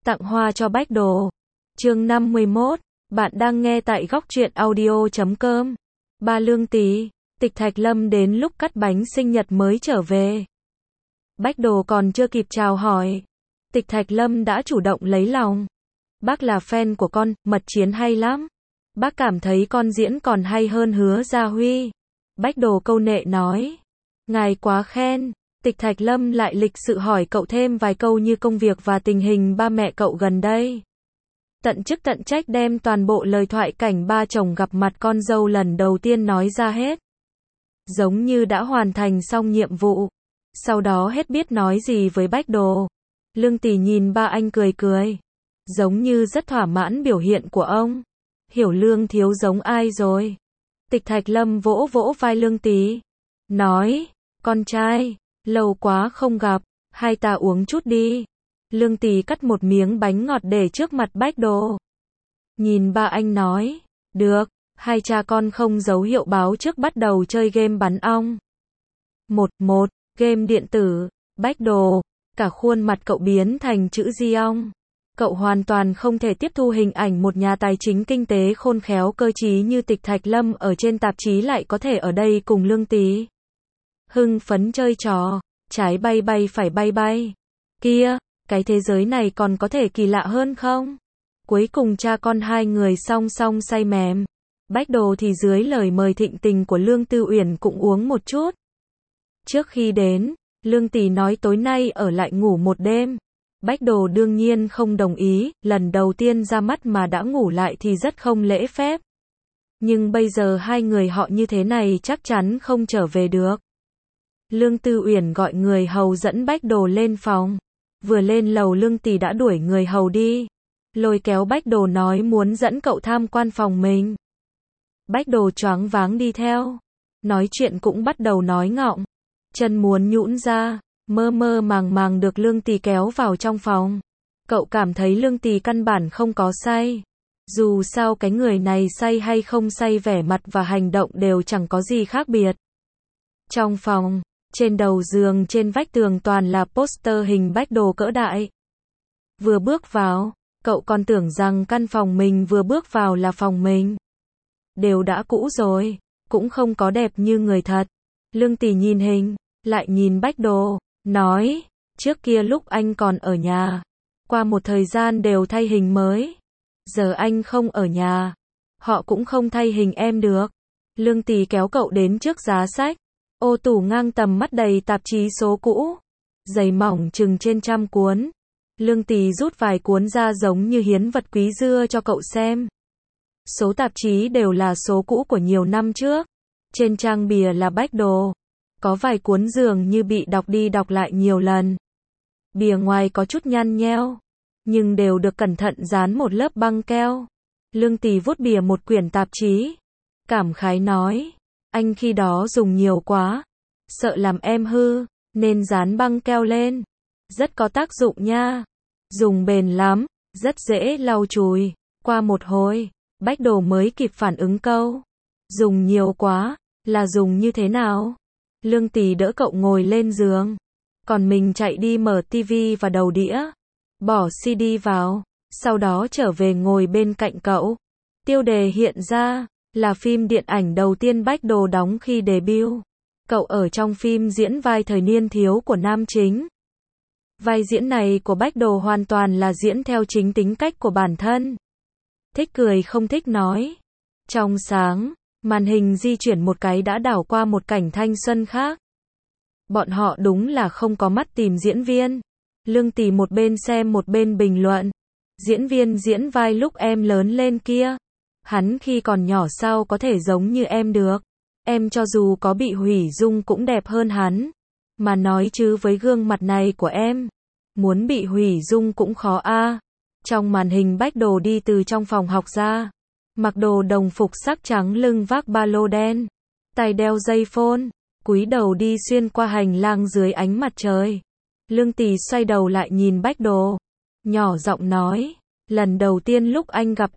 Tặng hoa cho Bách Đồ. Chương 51. Bạn đang nghe tại góc truyện audio.com. Ba Lương Tý, Tịch Thạch Lâm đến lúc cắt bánh sinh nhật mới trở về. Bách Đồ còn chưa kịp chào hỏi, Tịch Thạch Lâm đã chủ động lấy lòng. Bác là fan của con, mật chiến hay lắm. Bác cảm thấy con diễn còn hay hơn Hứa Gia Huy. Bách Đồ câu nệ nói. Ngài quá khen. Tịch Thạch Lâm lại lịch sự hỏi cậu thêm vài câu như công việc và tình hình ba mẹ cậu gần đây. Tận chức tận trách đem toàn bộ lời thoại cảnh ba chồng gặp mặt con dâu lần đầu tiên nói ra hết. Giống như đã hoàn thành xong nhiệm vụ. Sau đó hết biết nói gì với Bách Đồ. Lương Tý nhìn ba anh cười cười. Giống như rất thỏa mãn biểu hiện của ông. Hiểu Lương thiếu giống ai rồi? Tịch Thạch Lâm vỗ vỗ vai Lương Tý. Nói, con trai, lâu quá không gặp, hai ta uống chút đi. Lương Tý cắt một miếng bánh ngọt để trước mặt Bách Đồ. Nhìn ba anh nói, được, hai cha con không dấu hiệu báo trước bắt đầu chơi game bắn ong. Một, game điện tử, Bách Đồ, cả khuôn mặt cậu biến thành chữ di ong. Cậu hoàn toàn không thể tiếp thu hình ảnh một nhà tài chính kinh tế khôn khéo cơ trí như Tịch Thạch Lâm ở trên tạp chí lại có thể ở đây cùng Lương Tý. Hưng phấn chơi trò, trái bay bay phải bay bay. Kia, cái thế giới này còn có thể kỳ lạ hơn không? Cuối cùng cha con hai người song song say mềm. Bách Đồ thì dưới lời mời thịnh tình của Lương Tư Uyển cũng uống một chút. Trước khi đến, Lương Tý nói tối nay ở lại ngủ một đêm. Bách Đồ đương nhiên không đồng ý, lần đầu tiên ra mắt mà đã ngủ lại thì rất không lễ phép. Nhưng bây giờ hai người họ như thế này chắc chắn không trở về được. Lương Tư Uyển gọi người hầu dẫn Bách Đồ lên phòng. Vừa lên lầu Lương Tý đã đuổi người hầu đi. Lôi kéo Bách Đồ nói muốn dẫn cậu tham quan phòng mình. Bách Đồ choáng váng đi theo. Nói chuyện cũng bắt đầu nói ngọng. Chân muốn nhũn ra. Mơ mơ màng màng được Lương Tý kéo vào trong phòng. Cậu cảm thấy Lương Tý căn bản không có say. Dù sao cái người này say hay không say vẻ mặt và hành động đều chẳng có gì khác biệt. Trong phòng, trên đầu giường trên vách tường toàn là poster hình Bách Đồ cỡ đại. Vừa bước vào, cậu còn tưởng rằng căn phòng mình vừa bước vào là phòng mình. Đều đã cũ rồi, cũng không có đẹp như người thật. Lương Tý nhìn hình, lại nhìn Bách Đồ. Nói, trước kia lúc anh còn ở nhà, qua một thời gian đều thay hình mới. Giờ anh không ở nhà, họ cũng không thay hình em được. Lương Tý kéo cậu đến trước giá sách. Ô tủ ngang tầm mắt đầy tạp chí số cũ. Dày mỏng chừng trên 100 cuốn. Lương Tý rút vài cuốn ra giống như hiến vật quý dưa cho cậu xem. Số tạp chí đều là số cũ của nhiều năm trước. Trên trang bìa là Bách Đồ. Có vài cuốn dường như bị đọc đi đọc lại nhiều lần. Bìa ngoài có chút nhăn nheo, nhưng đều được cẩn thận dán một lớp băng keo. Lương Tý vuốt bìa một quyển tạp chí. Cảm khái nói, anh khi đó dùng nhiều quá, sợ làm em hư, nên dán băng keo lên. Rất có tác dụng nha. Dùng bền lắm, rất dễ lau chùi. Qua một hồi, Bách Đồ mới kịp phản ứng câu. Dùng nhiều quá, là dùng như thế nào? Lương Tý đỡ cậu ngồi lên giường. Còn mình chạy đi mở tivi và đầu đĩa. Bỏ CD vào. Sau đó trở về ngồi bên cạnh cậu. Tiêu đề hiện ra là phim điện ảnh đầu tiên Bách Đồ đóng khi debut. Cậu ở trong phim diễn vai thời niên thiếu của nam chính. Vai diễn này của Bách Đồ hoàn toàn là diễn theo chính tính cách của bản thân. Thích cười không thích nói. Trong sáng, màn hình di chuyển một cái đã đảo qua một cảnh thanh xuân khác. Bọn họ đúng là không có mắt tìm diễn viên. Lương Tý một bên xem một bên bình luận. Diễn viên diễn vai lúc em lớn lên kia. Hắn khi còn nhỏ sao có thể giống như em được. Em cho dù có bị hủy dung cũng đẹp hơn hắn. Mà nói chứ với gương mặt này của em, muốn bị hủy dung cũng khó a. Trong màn hình Bách Đồ đi từ trong phòng học ra. Mặc đồ đồng phục sắc trắng lưng vác ba lô đen. Tai đeo dây phone. Cúi đầu đi xuyên qua hành lang dưới ánh mặt trời. Lương Tý xoay đầu lại nhìn Bách Đồ. Nhỏ giọng nói. Lần đầu tiên lúc anh gặp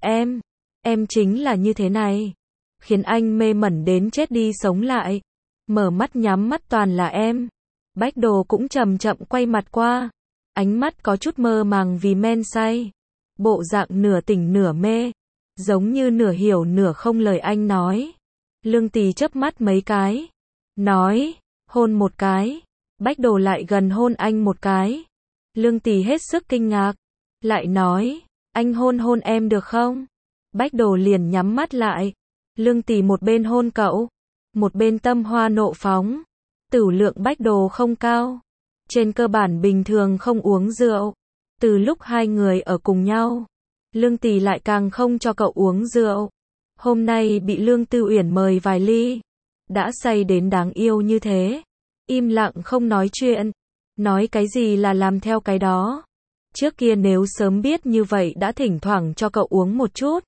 em chính là như thế này. Khiến anh mê mẩn đến chết đi sống lại. Mở mắt nhắm mắt toàn là em. Bách Đồ cũng chậm chậm quay mặt qua. ánh mắt có chút mơ màng vì men say, bộ dạng nửa tỉnh nửa mê, giống như nửa hiểu nửa không lời anh nói. Lương Tỳ chớp mắt mấy cái, nói, hôn một cái. Bách Đồ lại gần hôn anh một cái. Lương Tỳ hết sức kinh ngạc, lại nói, anh hôn hôn em được không? Bách Đồ liền nhắm mắt lại. Lương Tỳ một bên hôn cậu, một bên tâm hoa nộ phóng. Tửu lượng Bách Đồ không cao, trên cơ bản bình thường không uống rượu. Từ lúc hai người ở cùng nhau, Lương Tỳ lại càng không cho cậu uống rượu. Hôm nay bị Lương Tư Uyển mời vài ly, đã say đến đáng yêu như thế, im lặng không nói chuyện, nói cái gì là làm theo cái đó. Trước kia nếu sớm biết như vậy đã thỉnh thoảng cho cậu uống một chút.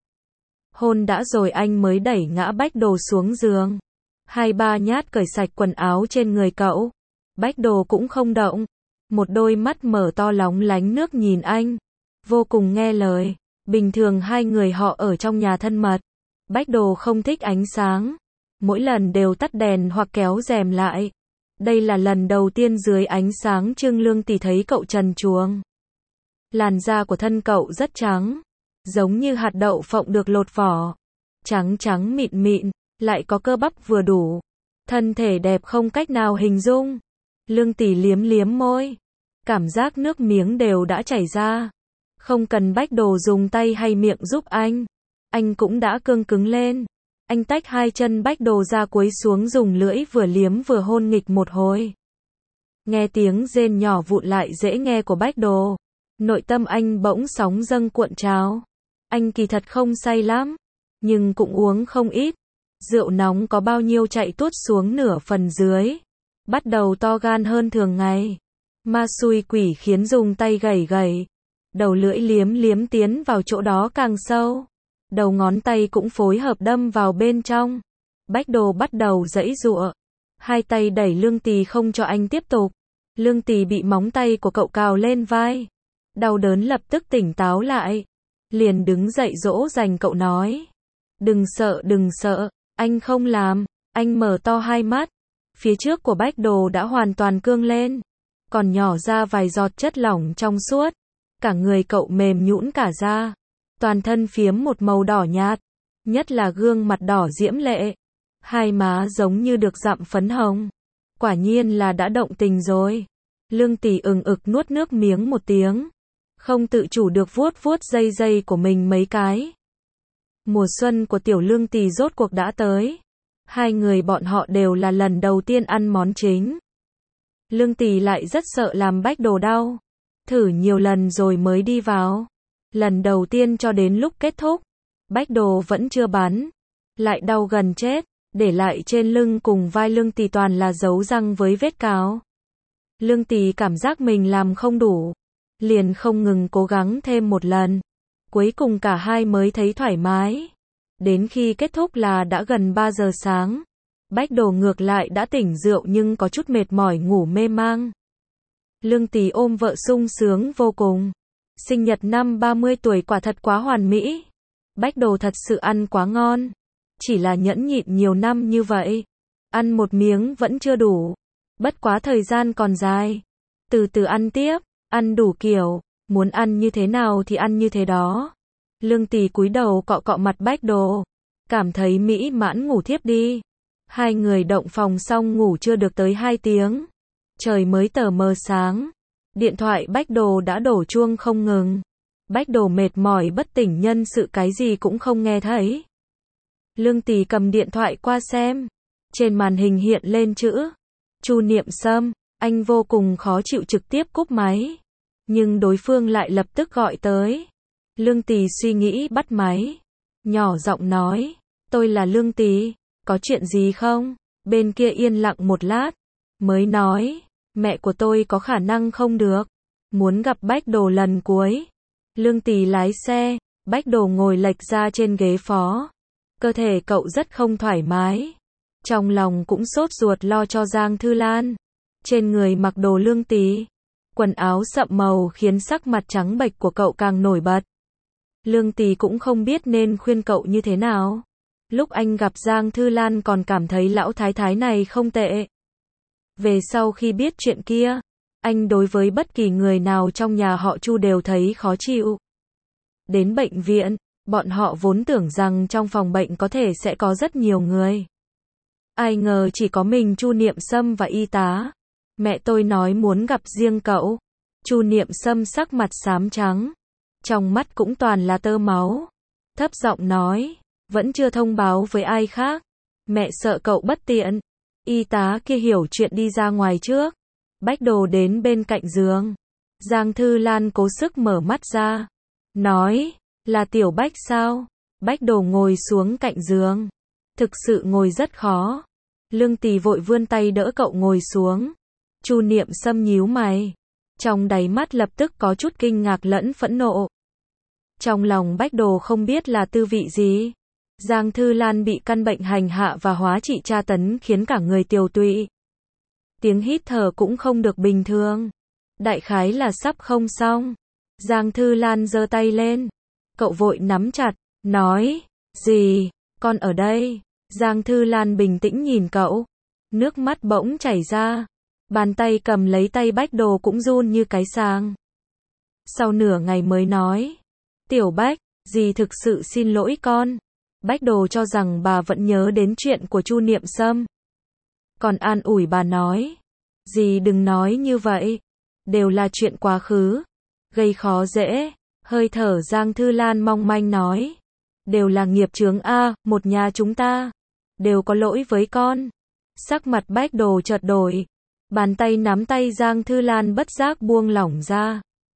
Hôn đã rồi anh mới đẩy ngã Bách Đồ xuống giường, 2-3 nhát cởi sạch quần áo trên người cậu. Bách Đồ cũng không động, một đôi mắt mở to lóng lánh nước nhìn anh, vô cùng nghe lời. Bình thường hai người họ ở trong nhà thân mật, Bách Đồ không thích ánh sáng, mỗi lần đều tắt đèn hoặc kéo rèm lại. Đây là lần đầu tiên dưới ánh sáng Trương Lương Tỳ thấy cậu trần truồng. Làn da của thân cậu rất trắng, giống như hạt đậu phộng được lột vỏ, trắng trắng mịn mịn, lại có cơ bắp vừa đủ, thân thể đẹp không cách nào hình dung. Lương Tỳ liếm liếm môi, cảm giác nước miếng đều đã chảy ra. Không cần Bách Đồ dùng tay hay miệng giúp anh cũng đã cương cứng lên. Anh tách hai chân Bách Đồ ra cúi xuống dùng lưỡi vừa liếm vừa hôn nghịch một hồi. Nghe tiếng rên nhỏ vụn lại dễ nghe của Bách Đồ, nội tâm anh bỗng sóng dâng cuộn trào. Anh kỳ thật không say lắm, nhưng cũng uống không ít. Rượu nóng có bao nhiêu chạy tuốt xuống nửa phần dưới, bắt đầu to gan hơn thường ngày. Ma xui quỷ khiến dùng tay gẩy gẩy, đầu lưỡi liếm liếm tiến vào chỗ đó càng sâu. Đầu ngón tay cũng phối hợp đâm vào bên trong. Bách Đồ bắt đầu giãy giụa, hai tay đẩy Lương Tỳ không cho anh tiếp tục. Lương Tỳ bị móng tay của cậu cào lên vai, đau đớn lập tức tỉnh táo lại, liền đứng dậy dỗ dành cậu nói, đừng sợ, anh không làm. Anh mở to hai mắt, phía trước của Bách Đồ đã hoàn toàn cương lên, còn nhỏ ra vài giọt chất lỏng trong suốt, cả người cậu mềm nhũn cả ra, toàn thân phiếm một màu đỏ nhạt, nhất là gương mặt đỏ diễm lệ, hai má giống như được dặm phấn hồng, quả nhiên là đã động tình rồi. Lương Tỳ ừng ực nuốt nước miếng một tiếng, không tự chủ được vuốt vuốt dây của mình mấy cái. Mùa xuân của tiểu Lương Tỳ rốt cuộc đã tới, hai người bọn họ đều là lần đầu tiên ăn món chính. Lương Tỳ lại rất sợ làm Bách Đồ đau, thử nhiều lần rồi mới đi vào. Lần đầu tiên cho đến lúc kết thúc, Bách Đồ vẫn chưa bắn, lại đau gần chết, để lại trên lưng cùng vai Lương Tỳ toàn là dấu răng với vết cào. Lương Tỳ cảm giác mình làm không đủ, liền không ngừng cố gắng thêm một lần. Cuối cùng cả hai mới thấy thoải mái. Đến khi kết thúc là đã gần 3 giờ sáng. Bách Đồ ngược lại đã tỉnh rượu nhưng có chút mệt mỏi ngủ mê mang. Lương Tỳ ôm vợ sung sướng vô cùng. Sinh nhật năm 30 tuổi quả thật quá hoàn mỹ. Bách Đồ thật sự ăn quá ngon. Chỉ là nhẫn nhịn nhiều năm như vậy, ăn một miếng vẫn chưa đủ. Bất quá thời gian còn dài, từ từ ăn tiếp, ăn đủ kiểu, muốn ăn như thế nào thì ăn như thế đó. Lương Tỳ cúi đầu cọ cọ mặt Bách Đồ, cảm thấy mỹ mãn ngủ thiếp đi. Hai người động phòng xong ngủ chưa được tới 2 tiếng, trời mới tờ mờ sáng. Điện thoại Bách Đồ đã đổ chuông không ngừng. Bách Đồ mệt mỏi bất tỉnh nhân sự cái gì cũng không nghe thấy. Lương Tỳ cầm điện thoại qua xem, trên màn hình hiện lên chữ Chu Niệm Sâm. Anh vô cùng khó chịu trực tiếp cúp máy, nhưng đối phương lại lập tức gọi tới. Lương Tỳ suy nghĩ bắt máy, nhỏ giọng nói, tôi là Lương Tỳ, có chuyện gì không? Bên kia yên lặng một lát, mới nói, mẹ của tôi có khả năng không được, muốn gặp Bách Đồ lần cuối. Lương Tỳ lái xe, Bách Đồ ngồi lệch ra trên ghế phó, cơ thể cậu rất không thoải mái, trong lòng cũng sốt ruột lo cho Giang Thư Lan. Trên người mặc đồ Lương Tỳ, quần áo sậm màu khiến sắc mặt trắng bệch của cậu càng nổi bật. Lương Tỳ cũng không biết nên khuyên cậu như thế nào. Lúc anh gặp Giang Thư Lan còn cảm thấy lão thái thái này không tệ. Về sau khi biết chuyện kia, Anh đối với bất kỳ người nào trong nhà họ Chu đều thấy khó chịu. Đến bệnh viện, bọn họ vốn tưởng rằng trong phòng bệnh có thể sẽ có rất nhiều người. Ai ngờ chỉ có mình Chu Niệm Sâm và y tá. Mẹ tôi nói muốn gặp riêng cậu. Chu Niệm Sâm sắc mặt xám trắng. Trong mắt cũng toàn là tơ máu. Thấp giọng nói, vẫn chưa thông báo với ai khác. Mẹ sợ cậu bất tiện. Y tá kia hiểu chuyện đi ra ngoài trước. Bách Đồ đến bên cạnh giường. Giang Thư Lan cố sức mở mắt ra. Nói, là Tiểu Bách sao? Bách Đồ ngồi xuống cạnh giường. Thực sự ngồi rất khó. Lương Tì vội vươn tay đỡ cậu ngồi xuống. Chu Niệm Sâm nhíu mày. Trong đáy mắt lập tức có chút kinh ngạc lẫn phẫn nộ. Trong lòng Bách Đồ không biết là tư vị gì. Giang Thư Lan bị căn bệnh hành hạ và hóa trị tra tấn khiến cả người tiều tụy. Tiếng hít thở cũng không được bình thường. Đại khái là sắp không xong. Giang Thư Lan giơ tay lên. Cậu vội nắm chặt, nói, gì, con ở đây. Giang Thư Lan bình tĩnh nhìn cậu. Nước mắt bỗng chảy ra. Bàn tay cầm lấy tay Bách Đồ cũng run như cái sàng. Sau nửa ngày mới nói, Tiểu Bách, dì thực sự xin lỗi con. Bách Đồ cho rằng bà vẫn nhớ đến chuyện của Chu Niệm Sâm. Còn an ủi bà nói, dì đừng nói như vậy. Đều là chuyện quá khứ. Gây khó dễ. Hơi thở Giang Thư Lan mong manh nói, đều là nghiệp chướng a, một nhà chúng ta. Đều có lỗi với con. Sắc mặt Bách Đồ chợt đổi. Bàn tay nắm tay Giang Thư Lan bất giác buông lỏng ra.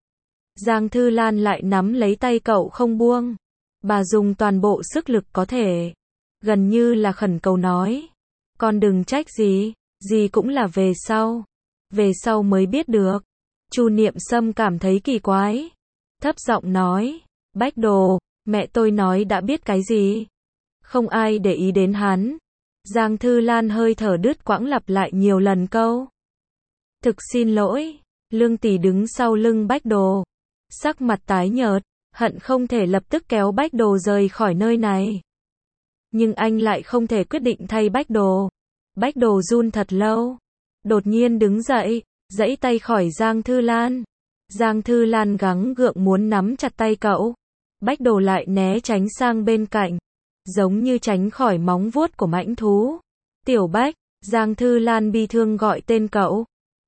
Giang Thư Lan lại nắm lấy tay cậu không buông. Bà dùng toàn bộ sức lực có thể. Gần như là khẩn cầu nói. Con đừng trách gì. Gì cũng là về sau. Về sau mới biết được. Chu Niệm Sâm cảm thấy kỳ quái. Thấp giọng nói. Bách Đồ, mẹ tôi nói đã biết cái gì. Không ai để ý đến hắn. Giang Thư Lan hơi thở đứt quãng lặp lại nhiều lần câu. Thực xin lỗi. Lương Tì đứng sau lưng Bách Đồ. Sắc mặt tái nhợt. Hận không thể lập tức kéo Bách Đồ rời khỏi nơi này. Nhưng anh lại không thể quyết định thay Bách Đồ. Bách Đồ run thật lâu. Đột nhiên đứng dậy, giãy tay khỏi Giang Thư Lan. Giang Thư Lan gắng gượng muốn nắm chặt tay cậu. Bách Đồ lại né tránh sang bên cạnh. Giống như tránh khỏi móng vuốt của mãnh thú. Tiểu Bách, Giang Thư Lan bi thương gọi tên cậu.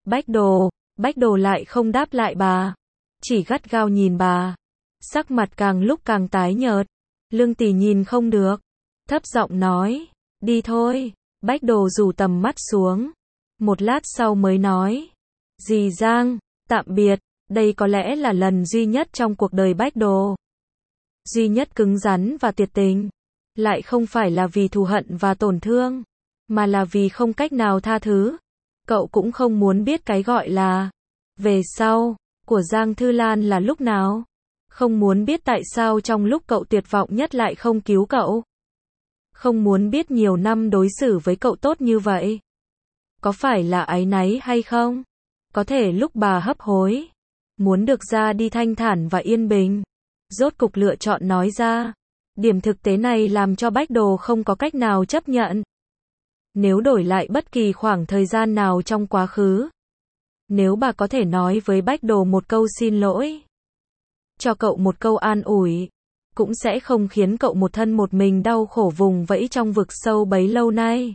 Bách Đồ lại không đáp lại bà. Chỉ gắt gao nhìn bà. Sắc mặt càng lúc càng tái nhợt. Lương Tì nhìn không được. Thấp giọng nói, đi thôi. Bách Đồ rủ tầm mắt xuống. Một lát sau mới nói, dì Giang, tạm biệt. Đây có lẽ là lần duy nhất trong cuộc đời Bách Đồ. Duy nhất cứng rắn và tuyệt tình. Lại không phải là vì thù hận và tổn thương. Mà là vì không cách nào tha thứ. Cậu cũng không muốn biết cái gọi là về sau của Giang Thư Lan là lúc nào. Không muốn biết tại sao trong lúc cậu tuyệt vọng nhất lại không cứu cậu. Không muốn biết nhiều năm đối xử với cậu tốt như vậy. Có phải là áy náy hay không? Có thể lúc bà hấp hối. Muốn được ra đi thanh thản và yên bình. Rốt cục lựa chọn nói ra. Điểm thực tế này làm cho Bách Đồ không có cách nào chấp nhận. Nếu đổi lại bất kỳ khoảng thời gian nào trong quá khứ. Nếu bà có thể nói với Bách Đồ một câu xin lỗi. Cho cậu một câu an ủi. Cũng sẽ không khiến cậu một thân một mình đau khổ vùng vẫy trong vực sâu bấy lâu nay.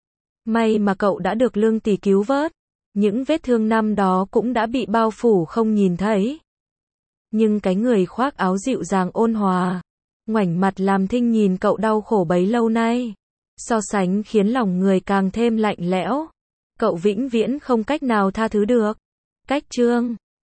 May mà cậu đã được Lương Tì cứu vớt. Những vết thương năm đó cũng đã bị bao phủ không nhìn thấy. Nhưng cái người khoác áo dịu dàng ôn hòa, ngoảnh mặt làm thinh nhìn cậu đau khổ bấy lâu nay. So sánh khiến lòng người càng thêm lạnh lẽo. Cậu vĩnh viễn không cách nào tha thứ được. Cách chương